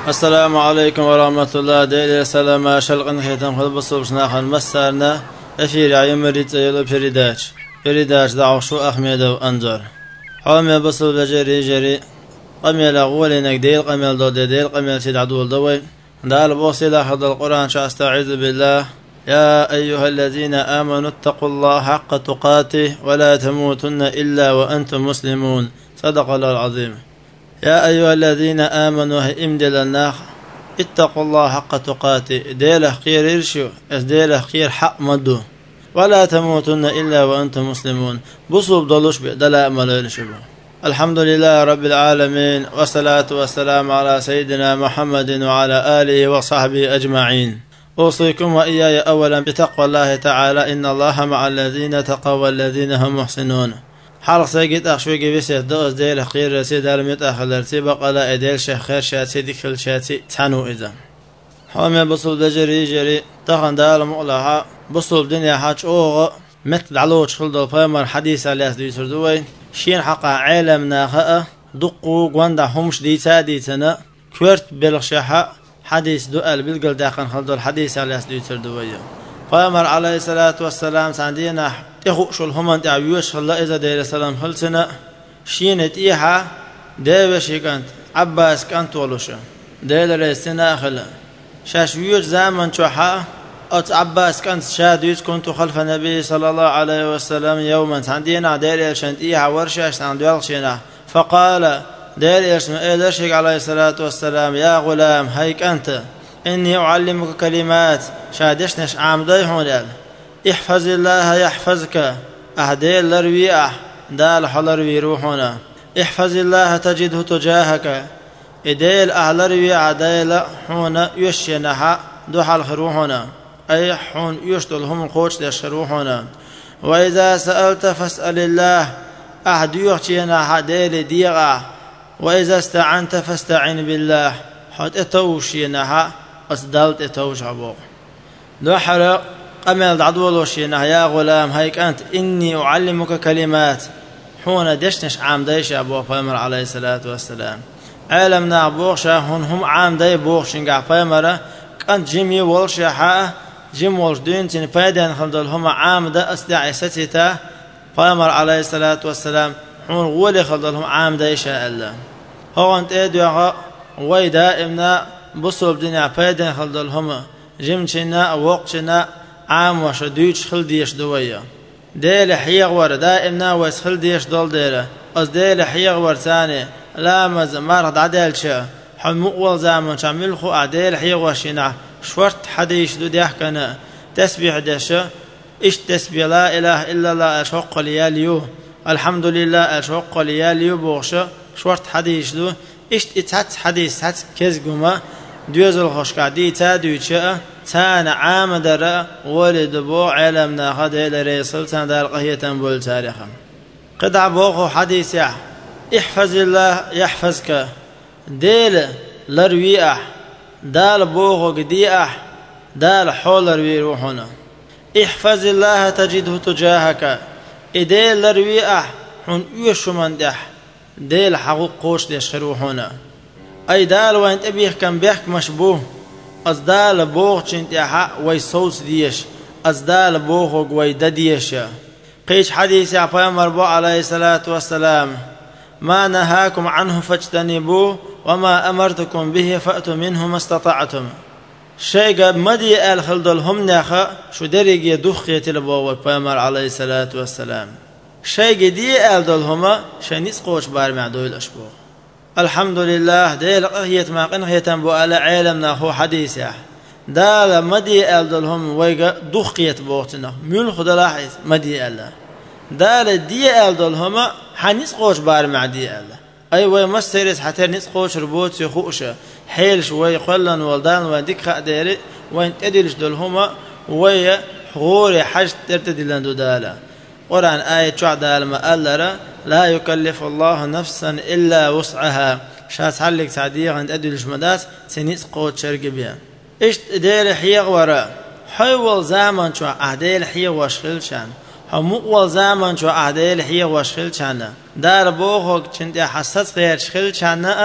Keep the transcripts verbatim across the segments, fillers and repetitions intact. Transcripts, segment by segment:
السلام عليكم ورحمة الله. دير السلام شلقن خيتم خد بصوبش ناخن مسارنا أفير عيوم مريت يلو بريداش بريداش دعو شو أحمد وأنجر حامي بصوب جري جري قميل أغولينك ديل قميل دو ديل قميل سيد عدول دوي دال بوصيلة حد القرآن شاستعيذ بالله يا أيها الذين آمنوا اتقوا الله حق تقاته ولا تموتن إلا وأنتم مسلمون. صدق الله العظيم. يا أيها الذين آمنوا امدل الناخ اتقوا الله حق تقاته ديله خير إرشو ديله خير حق مدو ولا تموتن إلا وأنتم مسلمون. بصوب ضلوش بإدلاء أمل إرشو. الحمد لله رب العالمين والصلاة والسلام على سيدنا محمد وعلى آله وصحبه أجمعين. أوصيكم وإياي أولا بتقوى الله تعالى إن الله مع الذين تقوا والذين هم محسنون. حلق سيجد أخشوي جبسة دوز ديل خير رسي دارميت أخلر سيبق لا إديل شيخ خير شاتي ديكل شاتي تانو إذا حومي بصوب دجري جري تخن دال مؤلها بصوب دنيا حاج أوغ مثل علوش خلد الفامر حديث على أسدوي سردوي شين حقا عالم ناخاء دقو قواندا همش ديتا ديتنا كورت بلغشاحا حديث دؤال بالقل داخن خلد الحديث على أسدوي سردوي فامر عليه الصلاة والسلام ساندينا تخوش الهمن تعيوش الله إذا دير السلام خلصنا شينت إيحا ديوشي كانت عباس كانت ولوشا دير ريستنا أخلا شاشويوش زامن شوحا أت عباس كانت شاديوش كنت خلف النبي صلى الله عليه وسلم يوما ساندينا دير إيشانت إيحا ورشاش ساندوالشينا فقال دير إيش إيدرشيك عليه الصلاة والسلام يا غلام هيك أنت إني أعلمك كلمات شادشنش عام دايحون احفظ الله يحفظك أهديل لرويح دال حلروي روحنا احفظ الله تجده تجاهك إديل أهلروي عديل حونا يشينها دوحل خروحنا أي حون يشتلهم القوش لشروحنا وإذا سألت فاسأل الله أحد يحشينها ديل ديغا وإذا استعنت فاستعن بالله حد اتوشينها أصدلت اتوش عبوق دوحل قمل دعدول وشينه يا غلام هيك أنت إني أعلمك كلمات حون دشنش عام ديش أبو فامر عليه الصلاة والسلام عالمنا أبوغشا هون هم عام دي بوغشنقع فامر كانت جيمي والشحاء جيم والشدين تين فايدين خلدل هم عام دا أسدع ستتا فامر عليه الصلاة والسلام حون غولي خلدل هم عام ديش ألا هو أنت إيديوغا وي دائمنا بصوا بدنيا فايدين خلدل هم جيمشنا ووقشنا عام وشدوش خل ديش دوية ديل حيغ ور دائمنا ويس خل ديش دول ديله أز ديل حيغ ور ثاني لا مز مرض عدل شا حمقول زامن شامل خو عديل حيغ وشنا شورت حديش دو ديحكنا تسبيح دشا إيش تسبيح لا إله إلا الله أشوق لياليو الحمد لله أشوق لياليو بوغشا شورت حديش دو إيش اتحت حديث هات كزقما دوزل خوشكا دي تادو شا تان عام درا ولد بو علمنا خدي لريسل تان دار قهية بول تاريخا قد عبوخو حديث يح احفظ الله يحفظك ديل لرويح دال بوخو قديح دال حول لروي روحنا احفظ الله تجده تجاهك ديل لرويح حن يوشو من دح ديل حقوق قوش ديش روحنا أي دال وانت أبيح كان بيحك مشبوه أصدال بوغ چنتيحا ويسوس ديش أصدال بوغ ويدديش قيش حديث عفايا مربوع عليه الصلاة والسلام ما نهاكم عنه فاجتنبوه وما أمرتكم به فأتوا منه ما استطعتم شيء قد مدي آل خلدلهم ناخا شو دريق يدخي تلبوه عفايا عليه الصلاة والسلام شيء قدي آل دلهما شيء نسقوش بار معدوي الأشبوه الحمد لله ديل قهية ما قنهية بو على عالمنا هو حديث دال مدي ألدلهم ويقى دخية بوتنا ميول خدا لاحظ مدي ألا دال دي ألدلهم حنيس قوش بار مع دي ألا أي وي مسترس حتى نيس قوش ربوت يخوش حيل شوي قلن والدان وديك خاديري وين تدلش دلهم وي حغوري حج ترتدي لندو دالا قرآن آية شو دال ما ألرا لا يكلف الله نفسا إلا وسعها شاس حلق سعدية عند أدل شمداس سنيس قوت شرق بيها إيش دير حيغ ورا حيوال زامن شو أهديل حيغ واشخل شان هموال زامن شو أهديل حيغ واشخل شان دار بوخوك چند حساس غير شخل شان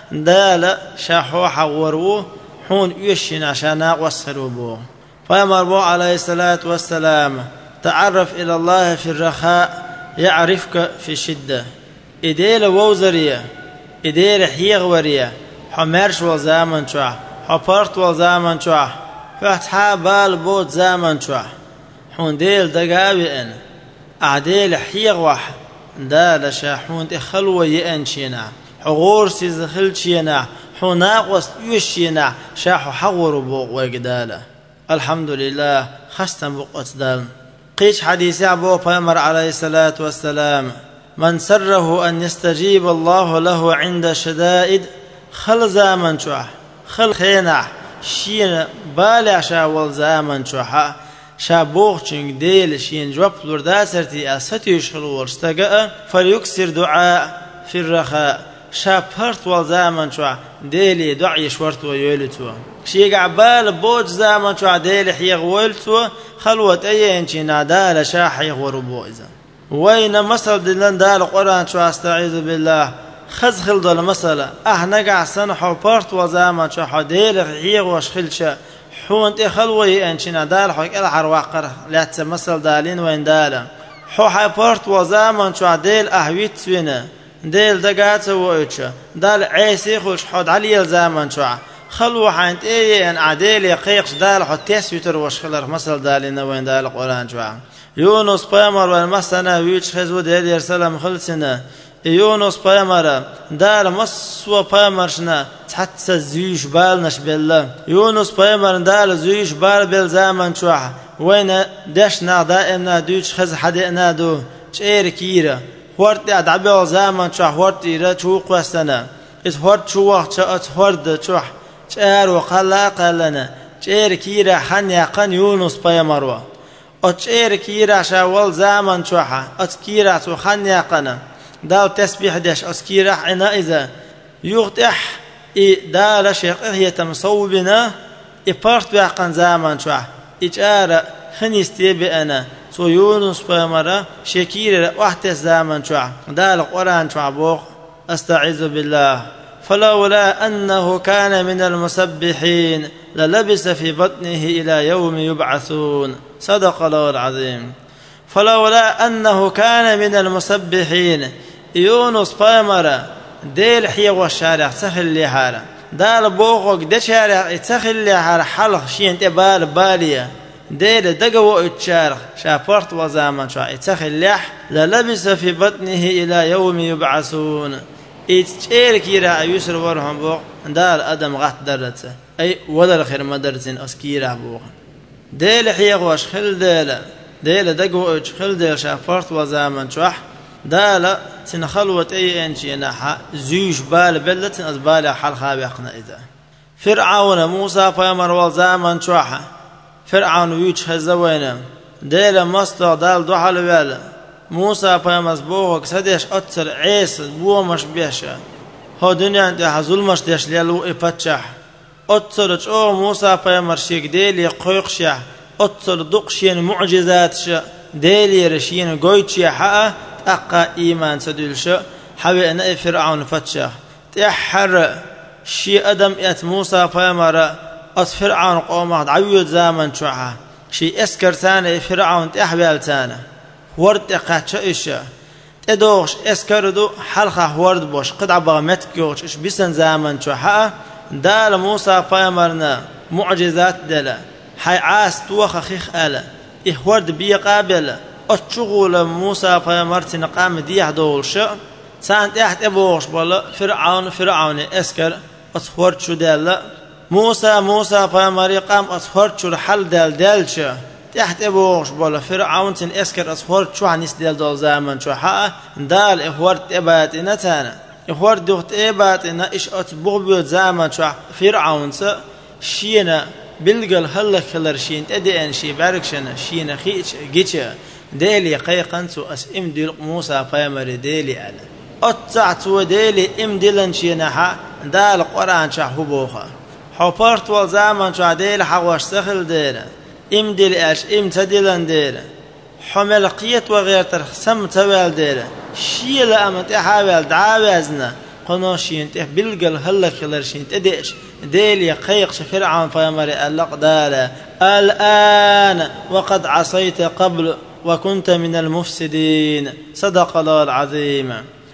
دال شاحو حورو حون يشين عشان وصلوا بو فأمر بو عليه الصلاة والسلام تعرف إلى الله في الرخاء يعرفك في الشدة إديل ووزرية إديل حيغورية حمرش والزامن شوح حبرت والزامن شوح فتحا بال بوت زامن شوح حون ديل دقاوي إن أعديل حيغوح دال شاحون تخلوة يأنشينا حغور سيزخلشينا حناقوس يشينا شاحو حغور بوق وقداله الحمد لله خستم بقت دال قيش حديث أبو بيمر عليه الصلاة والسلام من سره أن يستجيب الله له عند شدائد خل زامن شوح خل خينع شين بالع شاول زامن شوحا شابوغ چنگ ديل شين جواب لرداسرتي أستيش خلور استقاء فليكسر دعاء في الرخاء شابرت والزامن شوح ديلي دعي شورت ويولتوا شيق عبال بوج زامن شوح ديلي حيغ ويلتوا خلوة أي انشي نادال شاحيغ وربو إذا وين مسألة دلن دال قرآن شو استعيذ بالله خز خلد المسألة اه نقع سنة حبرت وزامن شو حديل حيغ وشخلش حو انت خلوة انشي نادال حوك الحر واقر لا تمثل دالين وين دالا حو حبرت وزامن شو ديل اهويت سوينه ديل دقات وإيش دال عيسي خوش حد علي الزامن شو خلوة حانت ايه ان عديل يقيقش دال حد تسويتر وشخلر مسألة دالين وين دال القرآن شو يونس بيمر والمسنا ويش خزود هدي يرسلم خلصنا يونس بيمر دال مسوا بيمرشنا تحت زيش بالنش بالله يونس بيمر دال زيش بال بالزامن شوح وين دشنا دائما دوش خز حدينا دو شير كيرا ورد أدعبه زامن شوح ورد إيرا شوق وسنا إس ورد شوح شأت ورد شوح شار وقلا قلنا شير كيرا حن يقن يونس بيمروا أتشير كيرا شاول زامن شوحا أتكيرا تخن يقنا داو تسبيح دش أتكيرا عنا إذا يغتح إي دال شيخ هي تمصوبنا إبارت بيقن زامن شوح إجارة خنيستي بأنا سو يونس بيمرا شكيرا واحد زامن شوح دال قرآن شوح بوق أستعيذ بالله فلولا أنه كان من المسبحين للبس في بطنه إلى يوم يبعثون صدق الله العظيم فلولا أنه كان من المسبحين يونس بيمرا ديل حي والشارع تخل لي حالا دال بوغوك دي شارع تخل لي حالا حلق شين تبال بالية ديل دقو اتشارع شابرت وزامن شو تخل ليح للبس في بطنه إلى يوم يبعثون إتشيرك يرى يسر ورهم بوغ دال أدم غات درته أي ودر خير مدرسين أسكيره بوغ ديل حيغ واش خل ديل ديل دقو اج خل ديل شافرت وزامن شوح دال تنخلوة أي انشي نحا زيش بال بلت أزبال حال خابقنا إذا فرعون موسى فيمر وزامن شوحا فرعون ويش هزوينا ديل مصدر دال دوحل ويلا موسى فيمز بوغ سديش أتسر عيس بو مش بيشا هو دنيا انت حزول مش ديش ليلو إفتشح أتسر أو موسى فيمر شيك ديلي قيقشح أتسر دقشين معجزات شا ديلي رشين قويتشي حقا أقا إيمان سديل شا حوي أن فرعون فتشح تحر شي أدم إت موسى فيمر أت فرعون قومه عيود زامن شوحا شي اسكر ثاني فرعون تحبيل ثاني ورد قاتش إيشا تدوش اسكردو حلقة ورد بوش قد عبا متكوش إيش بيسن زامن شوحا دال موسى فيمرنا معجزات دلا حي عاس توخ خيخ آلا إيه ورد بي قابل أتشغل موسى فيمرتنا قام ديح دولش سانت إحت إبوش بلا فرعون فرعون اسكر أتخورد شو دالا موسى موسى فيمري قام أتخورد شو الحل دال دالش تحت إبوش بلا فرعون تن اسكر أتخورد شو عنيس دال دول زامن شو حقا دال إخورد إباتنا تانا إخورد دوخت إباتنا إش أتبغ بيوت زامن شو فرعون سا شينا بلقل هلك خلر شين تدين شي باركشنا شينا خيش جيتشا ديلي قيقنسو أس إم ديل موسى فيمري ديلي على أتعتو ديلي إم ديلن شينا حا دال قرآن شاحو بوخا حوبرت والزامن شو ديل حواش سخل ديلا إم ديل أش إم تديلن ديلا حملقية وغير ترخ سم توال ديلا شيلا أمت إحاول دعاوزنا قناشين ته بلقل هلا كلرشين تديش ديلي قيق فرعون فيمر اللقدال الآن وقد عصيت قبل وكنت من المفسدين صدق الله العظيم.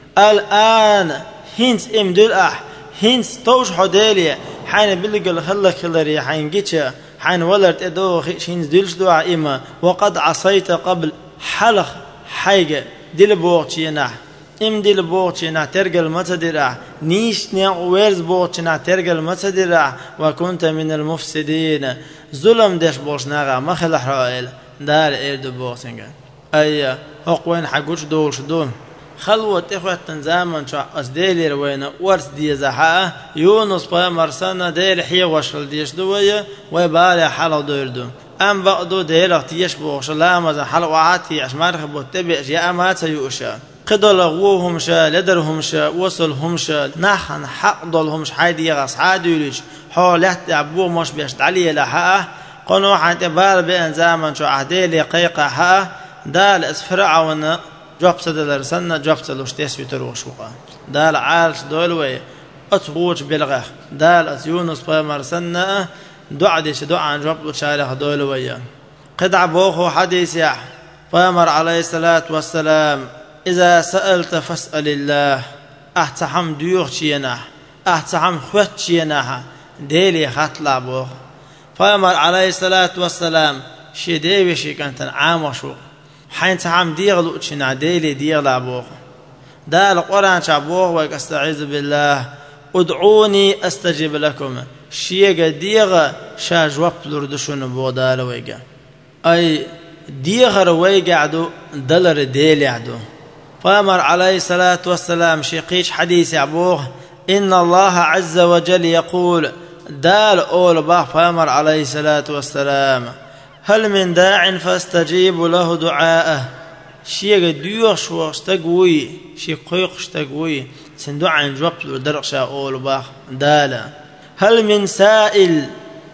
الآن هنس امدل أح هنس توش حدالي حين بلقل هلا كلري حين جيتش حين ولرت ادو هنس دلش دعاء إما وقد عصيت قبل حلق حاجة دل بوغتينا ام دل بوغتينا ترجل متدرع نيش نيا ويرز بوغتينا ترجل متدرع وكنت من المفسدين ظلم دش بوشناغا مخل حرائل دار ايردو بوغتينغا اي هقوين حقوش دولش دول خلوة إخوة تنزامن شو أصديلي روينا ورس دي زحاء يونس بايا مرسانا ديل حي وشل ديش دوية ويبالي حلو ديردو أم بقدو ديل اختيش بوغش لا مزا حلو عاتي عشمار خبو تبع يا أمات يوشا قدل غوهم شا لدرهم شا وصلهم شا نحن حق ضلهم حيدي غص عادوليش حولت عبو مش بيشت علي لحقه قنو حتى بال بأن زامن شو عديلي قيقة حقه دال اسفرعونا جابت دلرسنا جابت لوشتيس بتروشوقا دال عالش دولوي اتغوش بلغه دال يونس بمرسنا دعدش دعاء جابت شارح دولوي قد عبوه حديث يا فامر عليه الصلاة والسلام إذا سألت فاسأل الله احتحم ديوخشينا احتحم خوتشينا ديلي خطلا بوه فامر عليه الصلاة والسلام شي ديوي شي كانت عام وشوق حين تعم ديغلو تشنا ديلي ديغلا بوغ دال القرآن شابوغ واستعيذ بالله ادعوني استجب لكم شيغا ديغا شا جواب لردشون بو دال ويغا اي ديغر ويغعدو دلر ديلي عدو فامر عليه الصلاة والسلام شيقيش حديث عبوغ إن الله عز وجل يقول دال أول باغ فامر عليه الصلاة والسلام هل من داع فاستجيب له دعاءه شيء ديوش شو استقوي شيء قيق استقوي سندعا جواب درقشا أول باخ دالا هل من سائل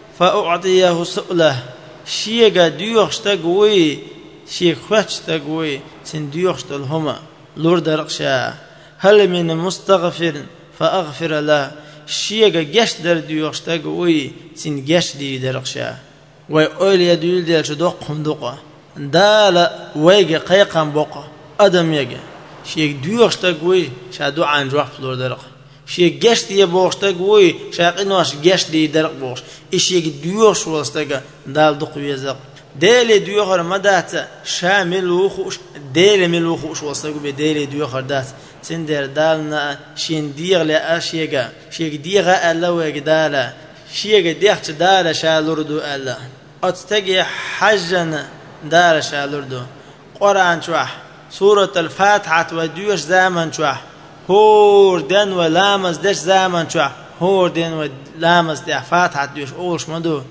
فأعطيه سؤله شيء ديوش استقوي شيء خوش استقوي سنديوش تلهما لور درقشا هل من مستغفر فأغفر له شيء جش در ديوش استقوي سنجش دي درقشا ويقول يدل ديال شدوق خندقة دال ويجي قيقا بقى أدم يجي شيء ديوش تقوي شادو عن جواب فلور درق شيء جشت يبوش تقوي شاقينوش جشت دي درق بوش إشيء ديوش وستجا دال دقوي زق دال ديوخر مدات شامل وخوش دال ملوخوش وستجا بدال ديوخر دات سندر دالنا شين ديغ لأشيجا شيء ديغا ألا ويجي دالا شيء ديخت دالا شالوردو ألا أتستجي حجنا دار شالوردو قرآن شوح سورة الفاتحة وديوش زامن شوح هور دين ولامز دش زامن شوح هور دين ولامز دي فاتحة ديوش أولش مدو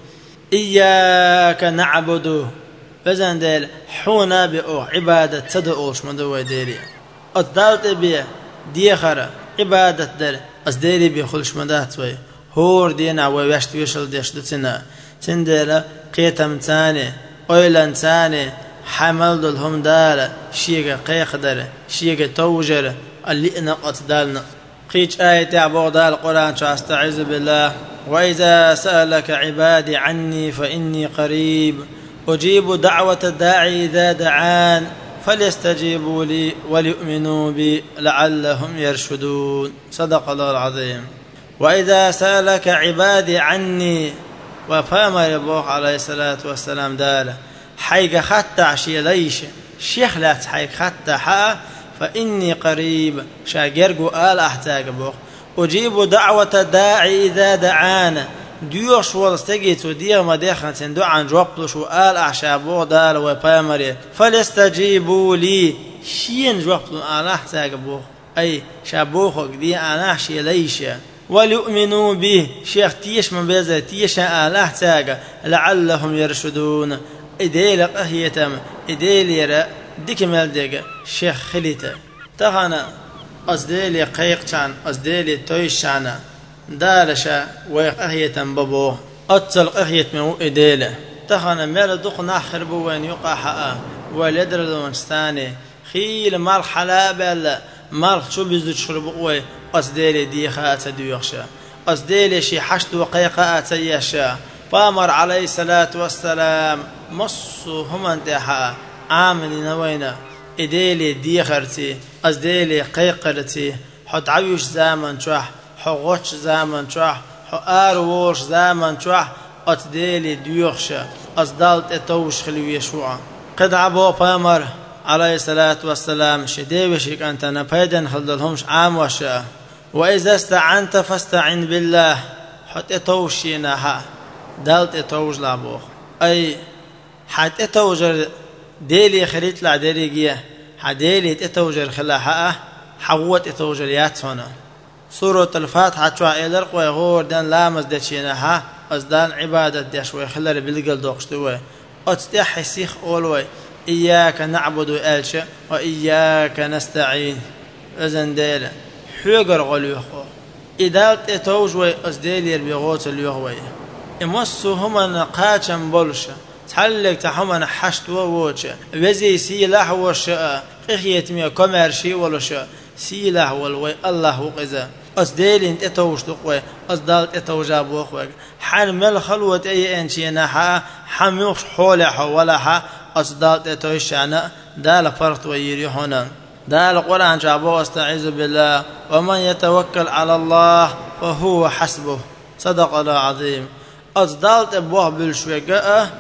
إياك نعبدو بزن ديل حونا بأو عبادة تدو أولش مدو وديري أتدالت بي ديخر عبادة دير أصديري بي خلش مدات وي هور دينا ويشت ويشل ديش دتنا تندلا قيتم تاني أويلان تاني حمل دلهم دالا شيغا قيقدر شيغا توجر اللي نقط دالنا قيش آية عبو دال القرآن أستعيذ بالله وإذا سألك عبادي عني فإني قريب أجيب دعوة الداعي إذا دعان فليستجيبوا لي وليؤمنوا بي لعلهم يرشدون صدق الله العظيم. وإذا سألك عبادي عني وفامر يبوخ عليه الصلاة والسلام داله حيق خطة عشي ليش شيخ لا تحيق خطة حا فإني قريب شاقرقو آل أحتاج بوخ أجيب دعوة الداعي إذا دعانا ديوش والستجيت وديغ ما ديخن سندو عن جوابلوش وآل أحشابوه دال وفامر فليستجيبوا لي شين جوابلو آل أحتاج بوخ أي شابوخك دي أنا أحشي ليش وليؤمنوا به شيخ تيش من بيزة تيش آله تاجا لعلهم يرشدون إديل قهيتم إديل يرى ديك مالديك شيخ خليته تغنى أصديلي قيق شان أصديلي تويش شانا دالشا ويقهيتم بابو أتصل قهيتم إديله تغنى مال دق ناخر بوين يقع حقا وليدر الونستاني خيل مال حلابل مال شو بيزد شرب قوي أصديلي دي خاء تدويخشا أصديلي شي حشد وقيقاء تيشا بامر عليه الصلاة والسلام مصو هم انتحا عامل نوينا إديلي دي خرتي أصديلي قيقرتي حد عيوش زامن شوح حغوش زامن شوح حقاروش زامن شوح أتديلي ديوخشا أصدالت اتوش خلو يشوع قد عبو بامر عليه الصلاة والسلام شديوشك أنت نبيدا خلدلهمش عام وشاء وإذا استعنت فاستعن بالله حتى اتوشيناها دالت اتوج لابوخ أي حتى اتوجر ديلي خريط لا ديريجيه حديلي اتوجر خلاها حوت اتوجر ياتسونا سورة الفاتحة شوى إلرق ويغور دان لامز دشينها أزدان عبادة دشوي خلر بالقل دوقشتوي أتستحي سيخ أولوي إياك نعبد ألشا وإياك نستعين إذن ديلا حيقر غليوخو إدالت اتوجوي أزديلي بيغوت اليوغوي إمسو هما نقاشا بولشا تحلق تحمنا حشت ووشا وزي سيلاح وشا قخيت ميا كمرشي ولشا سيلاح والوي الله وقزا أصديل انت اتوش تقوي أصدالت اتوجا بوخوك حان مل خلوة أي انشيناها حميوش حولها ولها أصدالت اتوشانا دال فرط ويريحونا دال القرآن جابوه استعيذ بالله ومن يتوكل على الله فهو حسبه صدق الله العظيم أصدالت ابوه بالشوكاء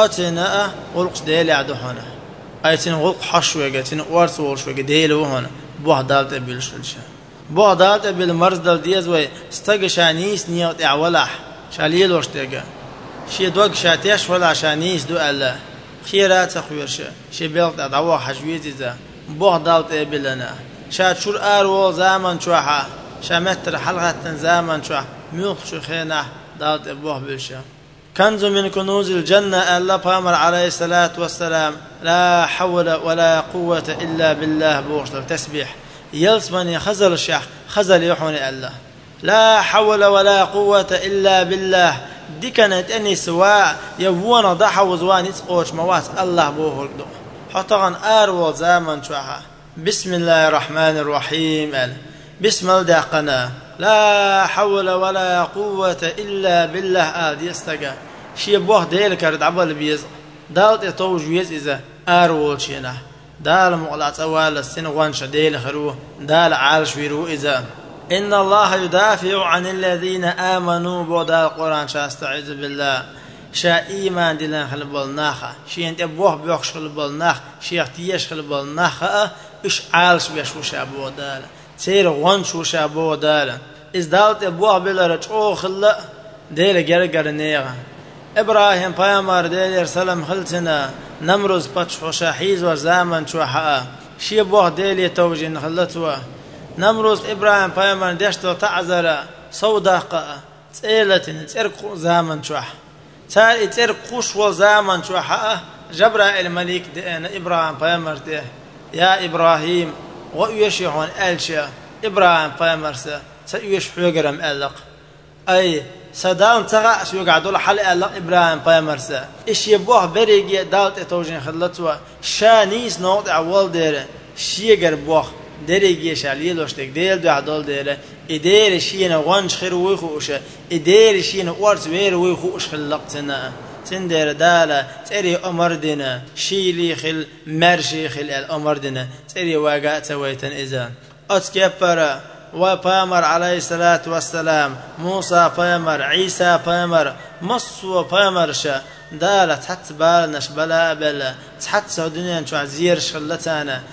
أتنا غلق ديلي عدوهنا أيتين غلق حشوكا تين وارس والشوكا ديلي وهنا بوه دالت بالشلشا بوه دالت بالمرز دال ديزوي استقى شانيس نيوت اعولاح شاليل وشتقى شي دوق شاتيش ولا شانيس دو الله خيرات خويرشا شي بيلت ادعوه حجويتي ذا بوه دالت بلنا شات شور ارول زامن شوحا شامتر حلقة زامن شوح ميوخ شو خينه دالت بوه بالشا كنز من كنوز الجنة الله بامر عليه الصلاة والسلام لا حول ولا قوة إلا بالله بوشتر تسبيح يلسمني خزل الشيخ خزل يحوني الله لا حول ولا قوة إلا بالله دي كانت أني سواء يبونا ضحى وزوان يتقوش موات الله بوه الدو حطغن آرول زامن شوحا بسم الله الرحمن الرحيم قال بسم الدقنا لا حول ولا قوة إلا بالله آد يستقى شي بوه ديل كارد عبال بيز دالت يطوج ويز إذا آرول شينا دال مقلعت أول السن وانش ديل خروه دال عالش ويرو إذا إن الله يدافع عن الذين آمنوا بودال القرآن شا استعيذ بالله شا إيمان دلان خلبالناخا شي انت بوه بيوخش خلبالناخ شي اختيش خلبالناخا إش عالش بيشو شا بودال تير وانشو شا بودال إز دالت بوه بلرج أو خلا ديل جرجر نيغا إبراهيم بيامر ديل سلام خلتنا نمرز بطش شاحيز وزامن شوحا شي بوه ديل يتوجين خلتوا نمرز إبراهيم بيامر ديشتو تعذر صوداقا تسيلتن ترق زامن شوح تاري ترق خوش وزامن شوحا جبرائيل الملك دين إبراهيم بيامر ديه يا إبراهيم ويشيحون ألشا إبراهيم بيامرسا سيوش حوغرم ألق أي سدان تغا سيوغا دول حل ألق إبراهيم بيامرسا إش يبوه بريجي دالت اتوجين خلطوا شانيس نوت أول دير شيغر بوه دريجي شاليلوش تك ديل دو عدول دير إدير شينا وانش خير ويخوش إدير شينا وارت وير ويخوش خلقتنا تندر دالا تري أمر دينا شيلي خل مرشي خل الأمر دينا تري واقعت ويتن إذا أتكبر وبامر عليه الصلاة والسلام موسى بامر عيسى بامر مصو بامرشا دالا تحت بالنش بلا بلا تحت سودنيا شو عزير شلتانا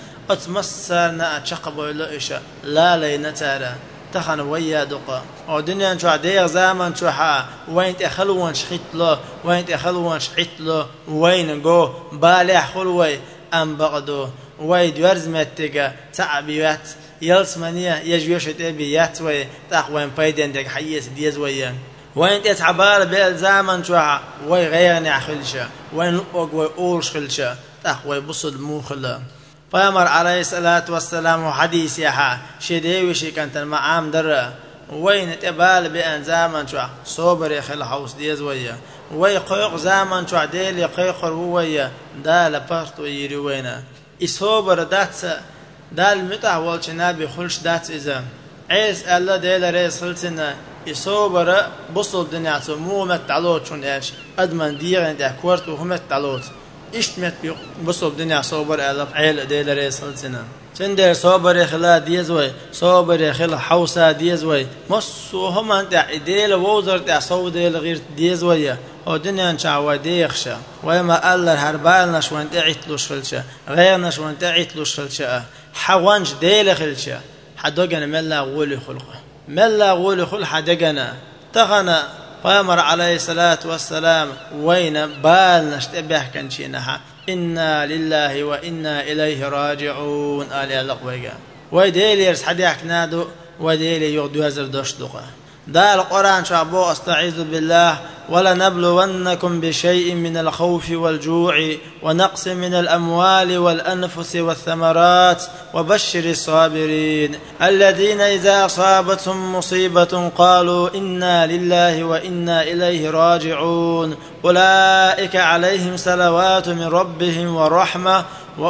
أتمسرنا أتشقب ويلوئشا لا لينتارا تخن ويا دقا ودنيا شو عدير زامن شو حا وين تخلون شخيت له وين تخلون شخيت له وين جو بالح خلوي أم بغدو وين دورز متجا تعبيات يلسمانية يجوش تبيات وي تأخوين بايدين دك حيس ديز ويا وين تتعبار بالزامن شو حا وين غيرني عخلشة وين لقوق وي أولش خلشة تأخوي بصد مو خلا بامر عليه الصلاة والسلام حديث يحا شديوشي كانت المعام درة وين تبال بأن زامن شو صوبر يخل حوس ديز ويا وي قيق زامن شو ديل يقيقر ويا دال بارت ويري وينا إصوبر داتس دال متع والشنا بخلش دات إذا عيس الله ديل ريس خلتنا يصوبر بصل دنيا مو متعلوت شون إيش أدمن ديرن ده كورت وهم متعلوت إشتمت بصل دنيا صوبر الله عيل ديل ريس خلتنا تندر صوبر خلا ديزوي صوبر خلا حوسا ديزوي مصو هم أنت ديل ووزر تاع صو ديل غير ديزوي هو دنيا نشعوا ديخشة ويما الله هربالنا شو أنت عتلوش خلشة غيرنا شو أنت عتلوش خلشة حوانج ديل خلشة حدقنا ملا غولي خلقه ملا غولي خلق حدقنا تغنى قامر عليه الصلاة والسلام وين بالنا اشتبه كان شينها إنا لله وإنا إليه راجعون آل الله ويديلي يرس حديك نادو وديلي يغدو هزر دشدقه دا القرآن شعبو استعيذ بالله ولنبلونكم بشيء من الخوف والجوع ونقص من الأموال والأنفس والثمرات وبشر الصابرين الذين إذا أصابتهم مصيبة قالوا إنا لله وإنا إليه راجعون أولئك عليهم صلوات من ربهم ورحمة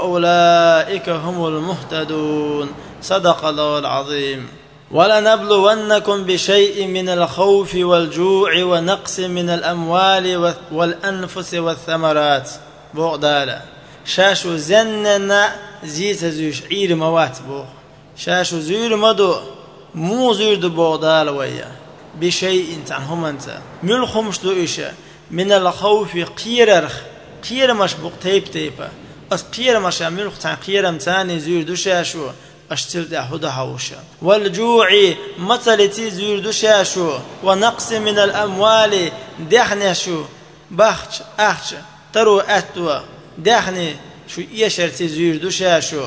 وأولئك هم المهتدون صدق الله العظيم ولنبلونكم بشيء من الخوف والجوع ونقص من الأموال والأنفس والثمرات بغدالا شاشو زننا زيت زيش عير موات بوغ شاشو زير مدو مو زير دو بغدالا ويا بشيء تعنهم أنت ملخمش دو إيشا من الخوف قيررخ قير مش بوغ تيب تيبا أس قير مش ملخ تان قير متاني زير دو شاشو أشترد أحد حوشا والجوع مثلتي زير دشاشو ونقص من الأموال دحنشو بخش أخش ترو أتوا دحني شو يشرتي زير دشاشو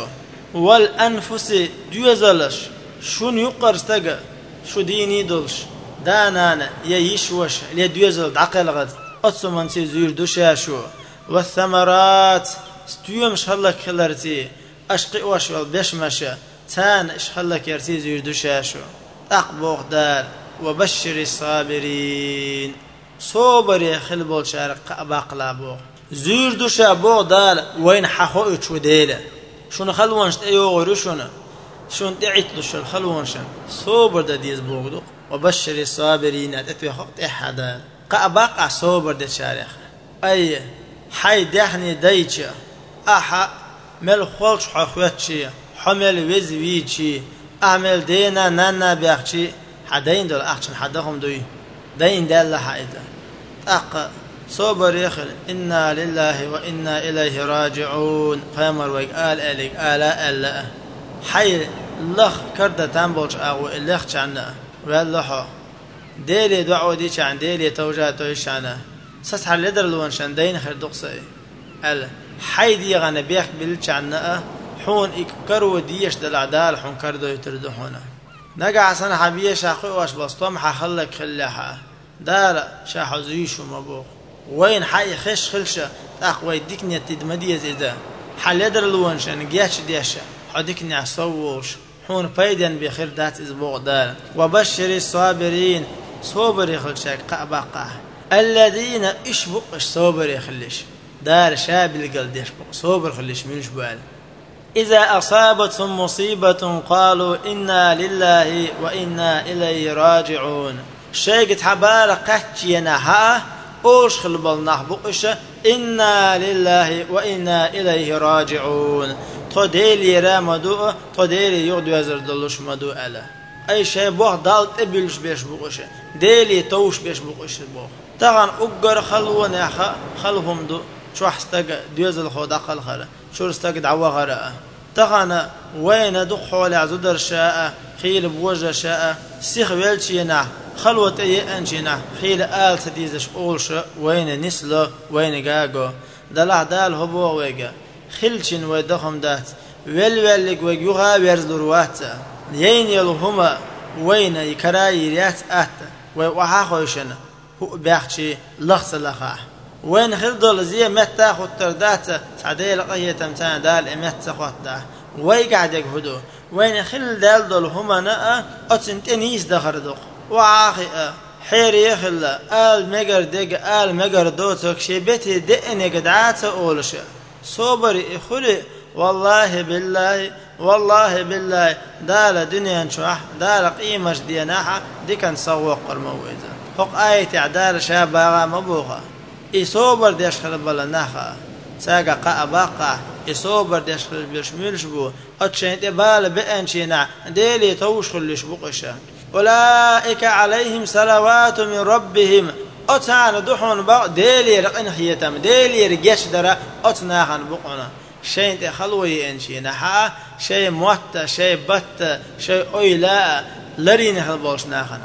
والأنفس دوزلش شون يقرستجا شو ديني دلش دانانا ييشوش لي دوزل عقل غد أتصمن تي زير دشاشو والثمرات ستيومش هلا كلرتي أشقي وشوال بيشمشة تان إشخلك يرتيز يردشاشو أقبوخ دار وبشر الصابرين صوبر يخل بول شارق باقلا بوخ زير دوشا بوخ دار وين حخو اتشو ديلا شون خلوانشت ايو غيرشونا شون تعيتلوش الخلوانشن صوبر دا ديز بوخ دوخ وبشر الصابرين اتتوي خط احدا قاباقع صوبر دا شارخ اي حي دحني دايتشا احا مل خولش حخوتشي حمل وزويتشي اعمل دينا نانا بيخشي حدين دول اخشن حدهم دوي دين دل حايدا اق صبر يخل انا لله وانا اليه راجعون فامر وقال اليك الا الا حي لخ كرد تنبولش اغو اللخ چنا والله ديلي دعو دي چان ديلي توجاتو شانا سسحر لدر لون شان دين خير دقسي ال حي دي غنا بيخ بالچنا حون إكرو ديش دلعدال حون كردو يتردو حونا نقع سنة حبية شاخوي واش بسطوم حخلك خلاها دار شاحو زيشو مبوغ وين حي خش خلشة تاقوي ديكني تدمدية زيدا حال يدر الوانشان قياش ديشا حديكني عصووش حون فايدن بخير دات إزبوغ دار وبشر الصابرين صوبر يخلشاك قابقا الذين اشبق صوبر يخلش دار شاب القل ديش صوبر خلش منش بال إذا أصابتهم مصيبة قالوا إنا لله وإنا إليه راجعون شيء حبالة قتينا ها أوش خلبال نحبقش إنا لله وإنا إليه راجعون تديلي رامدو تديلي يغدو يزر دلوش مدو ألا أي شيء بوح دالت إبلش بيش بقش ديلي توش بيش بقش بوح طبعا أقر خلوان يا خلهم دو شو حستق ديوزل خود أقل خلا شو استق دعوة غراء تغنى وين دخول عزدر شاء خيل بوجه شاء سيخ ويلشينا خلوة أي أنشينا خيل آل سديزش أولش وين نسلو وين جاجو دلع دال هبو ويجا خلشين ويدخم دات ويل ويلك ويجوها ويرزلروات ين يلهما وين يكراي ريات أت وحاخوشنا هو بيحشي لخص لخا وين خلدل زي متى خطردات سعدي لقيه تمتان دال متى خطدا ويقعد يجهدو وين خل دال دول هما نا اتنتنيس دخردق وعاخي حير يخل آل مجر دق آل مجر دوتك شبتي دقني قدعات أولش صبر إخلي والله بالله والله بالله دال دنيا شوح دال قيمة ديناها دي كان سوق المويزة حق آية عدال شابها مبوخة إصوبر ديش خلبلا ناخا ساقا قا باقا إصوبر ديش خلبش بو أتشين تبال بأنشينا ديلي توشخلش بقشا أولئك عليهم صلوات من ربهم أتان دحون بق ديلي رقن خيتم ديلي رجش درا أتناخن بقنا شيء تخلوي إنشينا ها شيء موت شيء بت شيء أيلا لرين خلبوش ناخنا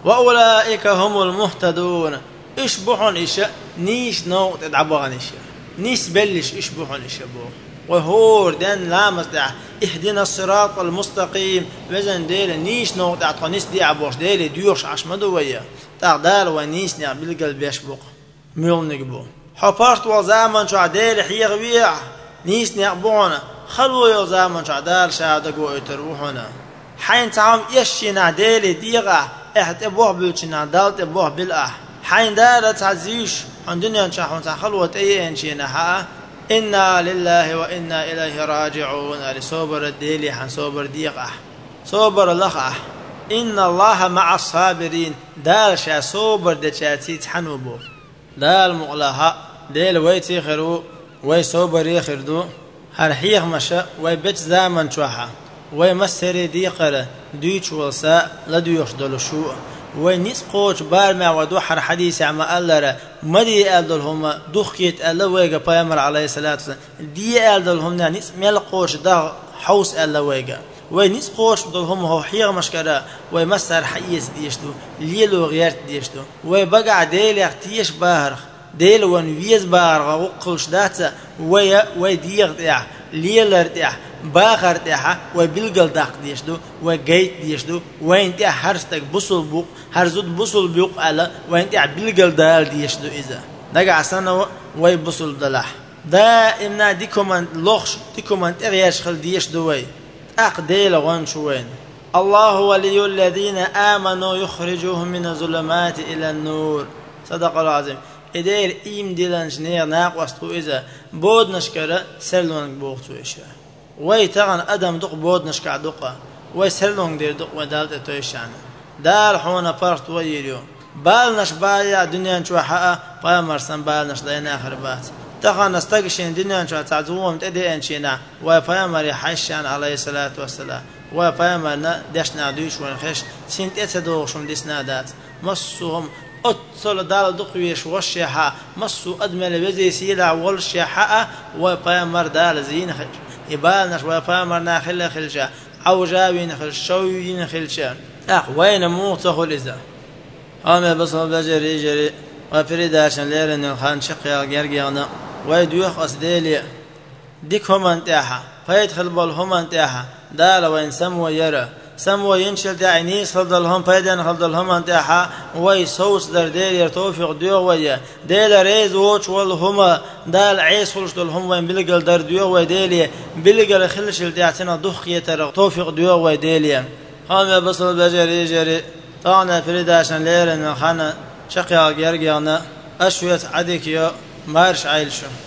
وأولئك هم المهتدون إشبحون إيش نيش نو تدعبغن إيش نيش بلش إشبحون إيش بو وهور دن لامس دع اهدنا الصراط المستقيم وزن ديل نيش نو تعطى نيس دي عبوش ديل ديوش عش مدوية تعدال ونيس نع بالقلب يشبق ميول نقبو حفرت وزامن شو عديل حيغ ويع نيس نع بونا خلو يو زامن شو عدال شادق ويتروحنا حين تعام يشينا ديل ديغا احت ابوه بلشنا دالت ابوه بالأح حين دارت عزيش عن دنيا نشاحون خلوة اي انشينا ها إنا لله وإنا إليه راجعون لصبر الديلي حن صبر ديقه صبر لقه إن الله مع الصابرين دال شا صبر دشاتي تحنوبو دال مغلها ديل ويتي خرو وي صبر يخردو هر حيخ مشا وي بيت زامن شوحا وي مسري ديقره ديش والساء لديوش دلشو ونيس قوش بارمع ودوحر حديث عما ألرا مدي ألدلهم دوخيت ألا ويغا بيامر عليه الصلاة والسلام دي ألدلهم نيس ميل قوش دا حوس ألا ويغا ونيس قوش دلهم هو حيغ مشكرا ومسر حيز ديشتو ليلو غيرت ديشتو وبقع ديل اختيش باهرخ ديل ونويز باهرخ وقلش داتا وي ويديغ ديح ليلر ديح باخر ديها وبالقل داق ديشدو وجيت ديشدو وين تي هرستك بوصل بوق هرزود بوصل بوق على وين تي بالقل دال ديشدو إذا دقع سنة وي بوصل دلح دائما ديكمان لوخش ديكمان تغيش خل ديشدو وي أقديل وان شوين الله ولي الذين آمنوا يخرجوهم من الظلمات إلى النور صدق العظيم إدير إيم ديلانش نير ناق وستو إذا بود نشكرا سرلونك بوغتو إشا وي تغن أدم دق بود نشكع دقا وي سرلونك دير دق ودالت تويشان دال حونا فرت ويريو بالنش بايا دنيا نشوى حقا بايا مرسن بالنش دين آخر بات تغن نستقشين دنيا نشوى تعزوهم تأدي انشينا وي بايا مري حيشان عليه الصلاة والسلام وي بايا مرنا داشنا دوش ونخش سنت اتدوغشم ديسنا دات مصوهم أتصل دال دقويش والشيحة مصو أدمل بزي سيلع والشيحة وبامر دال زين خل يبالنش وبامر ناخل خلشة عوجاوين خل شوين خلشة أخ وين موته الإزا هم بصل بجري جري وفريداشن ليرن الخان شقيا جرجانا ويدوخ أسديلي ديك هم انتاحة فيدخل بالهم انتاحة دال وين سمو يرى سمو ينشل داعنيس خلدلهم فيدن خلدلهم انتاحا وي صوص در ديل يرتوفق ديو ويا ديل ريز ووش والهما دال عيس خلش دلهم وين بلقل در ديو وي ديلي بلقل خلش الدعتنا دخية توفق ديو وي ديلي هم بصل بجري جري طانا فريداشن ليرن خانا شقيا جرجانا أشويت عديك يا مارش عيلشو